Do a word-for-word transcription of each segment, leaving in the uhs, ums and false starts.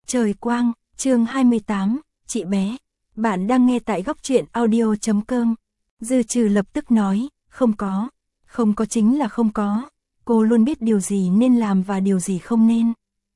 Trời quang, chương hai mươi tám, chị bé. Bạn đang nghe tại góc truyện audio chấm com. Dư Trừ lập tức nói, không có. Không có chính là không có. Cô luôn biết điều gì nên làm và điều gì không nên.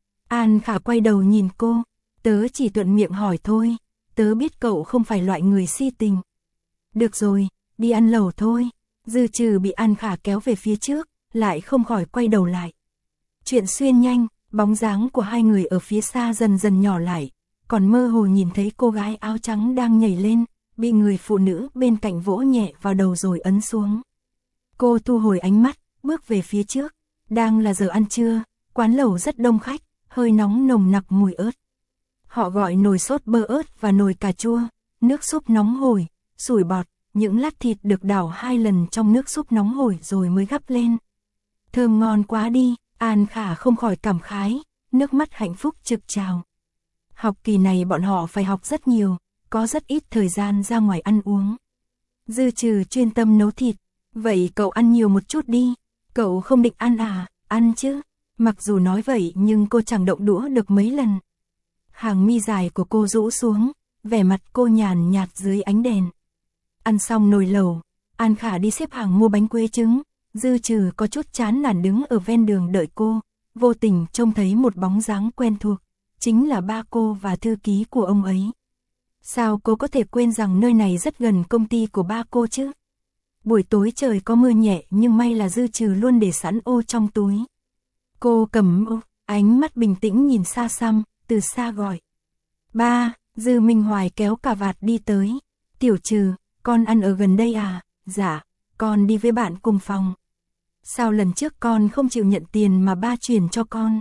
An Khả quay đầu nhìn cô. Tớ chỉ thuận miệng hỏi thôi. Tớ biết cậu không phải loại người si tình. Được rồi, đi ăn lẩu thôi. Dư Trừ bị An Khả kéo về phía trước, lại không khỏi quay đầu lại. Chuyện xuyên nhanh, bóng dáng của hai người ở phía xa dần dần nhỏ lại, còn mơ hồ nhìn thấy cô gái áo trắng đang nhảy lên, bị người phụ nữ bên cạnh vỗ nhẹ vào đầu rồi ấn xuống. Cô thu hồi ánh mắt, bước về phía trước. Đang là giờ ăn trưa, quán lẩu rất đông khách, hơi nóng nồng nặc mùi ớt. Họ gọi nồi sốt bơ ớt và nồi cà chua, nước súp nóng hổi, sủi bọt, những lát thịt được đảo hai lần trong nước súp nóng hổi rồi mới gắp lên. Thơm ngon quá đi, An Khả không khỏi cảm khái, nước mắt hạnh phúc trực trào. Học kỳ này bọn họ phải học rất nhiều, có rất ít thời gian ra ngoài ăn uống. Dư Trừ chuyên tâm nấu thịt, vậy cậu ăn nhiều một chút đi, cậu không định ăn à, ăn chứ. Mặc dù nói vậy nhưng cô chẳng động đũa được mấy lần. Hàng mi dài của cô rũ xuống, vẻ mặt cô nhàn nhạt dưới ánh đèn. Ăn xong nồi lẩu, An Khả đi xếp hàng mua bánh quế trứng. Dư Trừ có chút chán nản đứng ở ven đường đợi cô, vô tình trông thấy một bóng dáng quen thuộc, chính là ba cô và thư ký của ông ấy. Sao cô có thể quên rằng nơi này rất gần công ty của ba cô chứ? Buổi tối trời có mưa nhẹ nhưng may là Dư Trừ luôn để sẵn ô trong túi. Cô cầm ô, ánh mắt bình tĩnh nhìn xa xăm, từ xa gọi. Ba, Dư Minh Hoài kéo cà vạt đi tới. Tiểu Trừ, con ăn ở gần đây à? Dạ, con đi với bạn cùng phòng. Sao lần trước con không chịu nhận tiền mà ba chuyển cho con?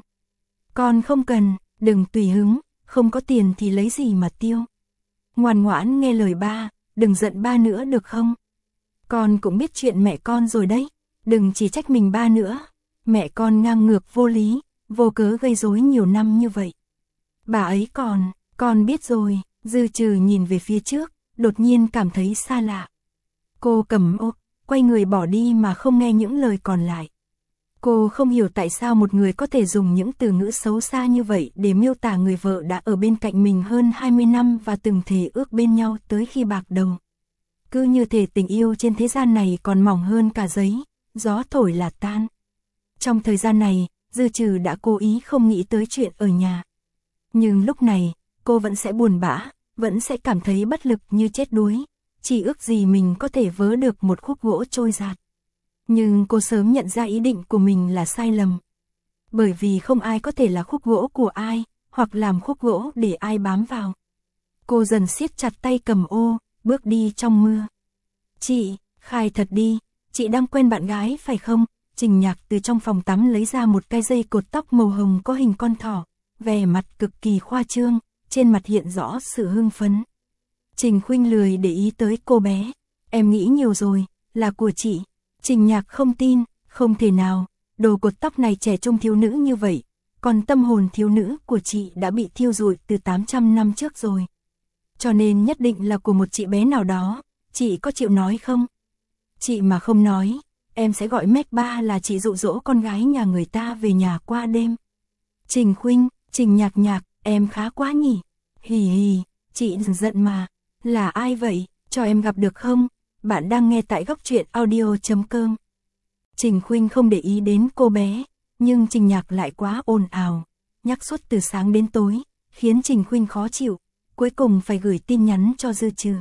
Con không cần, đừng tùy hứng, không có tiền thì lấy gì mà tiêu. Ngoan ngoãn nghe lời ba, đừng giận ba nữa được không? Con cũng biết chuyện mẹ con rồi đấy, đừng chỉ trách mình ba nữa. Mẹ con ngang ngược vô lý, vô cớ gây rối nhiều năm như vậy. Bà ấy còn, con biết rồi. Dư Trừ nhìn về phía trước, đột nhiên cảm thấy xa lạ. Cô cầm ô, quay người bỏ đi mà không nghe những lời còn lại. Cô không hiểu tại sao một người có thể dùng những từ ngữ xấu xa như vậy để miêu tả người vợ đã ở bên cạnh mình hơn hai mươi năm và từng thề ước bên nhau tới khi bạc đầu. Cứ như thể tình yêu trên thế gian này còn mỏng hơn cả giấy, gió thổi là tan. Trong thời gian này, Dư Trừ đã cố ý không nghĩ tới chuyện ở nhà. Nhưng lúc này, cô vẫn sẽ buồn bã, vẫn sẽ cảm thấy bất lực như chết đuối. Chỉ ước gì mình có thể vớ được một khúc gỗ trôi giạt. Nhưng cô sớm nhận ra ý định của mình là sai lầm. Bởi vì không ai có thể là khúc gỗ của ai, hoặc làm khúc gỗ để ai bám vào. Cô dần siết chặt tay cầm ô, bước đi trong mưa. Chị, khai thật đi, chị đang quen bạn gái phải không? Trình Nhạc từ trong phòng tắm lấy ra một cái dây cột tóc màu hồng có hình con thỏ, vẻ mặt cực kỳ khoa trương, trên mặt hiện rõ sự hưng phấn. Trình Khuynh lười để ý tới cô bé. Em nghĩ nhiều rồi, là của chị. Trình Nhạc không tin, không thể nào, đồ cột tóc này trẻ trung thiếu nữ như vậy, còn tâm hồn thiếu nữ của chị đã bị thiêu rụi từ tám trăm năm trước rồi. Cho nên nhất định là của một chị bé nào đó, chị có chịu nói không? Chị mà không nói, em sẽ gọi Mac ba là chị dụ dỗ con gái nhà người ta về nhà qua đêm. Trình Khuynh, Trình Nhạc Nhạc, em khá quá nhỉ? Hì hì, chị giận mà. Là ai vậy, cho em gặp được không? Bạn đang nghe tại góc truyện audio chấm com. Trình Khuynh không để ý đến cô bé, nhưng Trình Nhạc lại quá ồn ào, nhắc suốt từ sáng đến tối, khiến Trình Khuynh khó chịu, cuối cùng phải gửi tin nhắn cho Dư Trừ.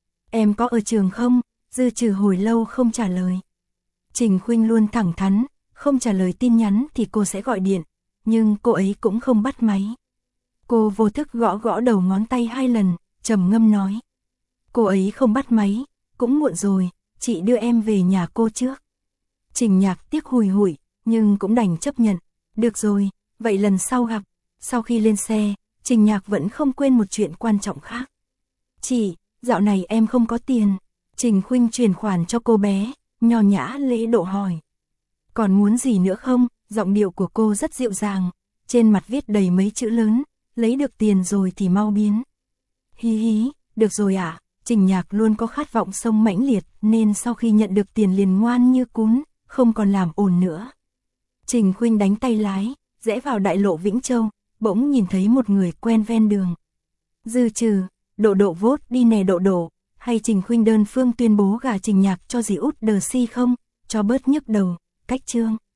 Em có ở trường không? Dư Trừ hồi lâu không trả lời. Trình Khuynh luôn thẳng thắn, không trả lời tin nhắn thì cô sẽ gọi điện, nhưng cô ấy cũng không bắt máy. Cô vô thức gõ gõ đầu ngón tay hai lần, trầm ngâm nói. Cô ấy không bắt máy, cũng muộn rồi, chị đưa em về nhà cô trước. Trình Nhạc tiếc hùi hụi, nhưng cũng đành chấp nhận. Được rồi, vậy lần sau gặp. Sau khi lên xe, Trình Nhạc vẫn không quên một chuyện quan trọng khác. Chị, dạo này em không có tiền. Trình Khuynh chuyển khoản cho cô bé, nho nhã lễ độ hỏi. Còn muốn gì nữa không? Giọng điệu của cô rất dịu dàng, trên mặt viết đầy mấy chữ lớn, lấy được tiền rồi thì mau biến. Hí hí, được rồi ạ. À? Trình Nhạc luôn có khát vọng sông mãnh liệt nên sau khi nhận được tiền liền ngoan như cún, không còn làm ồn nữa. Trình Khuynh đánh tay lái, rẽ vào đại lộ Vĩnh Châu, bỗng nhìn thấy một người quen ven đường. Dư Trừ, Độ Độ vote đi nè Độ Độ, hay Trình Khuynh đơn phương tuyên bố gả Trình Nhạc cho dì út Đờ Si không, cho bớt nhức đầu, cách Trương.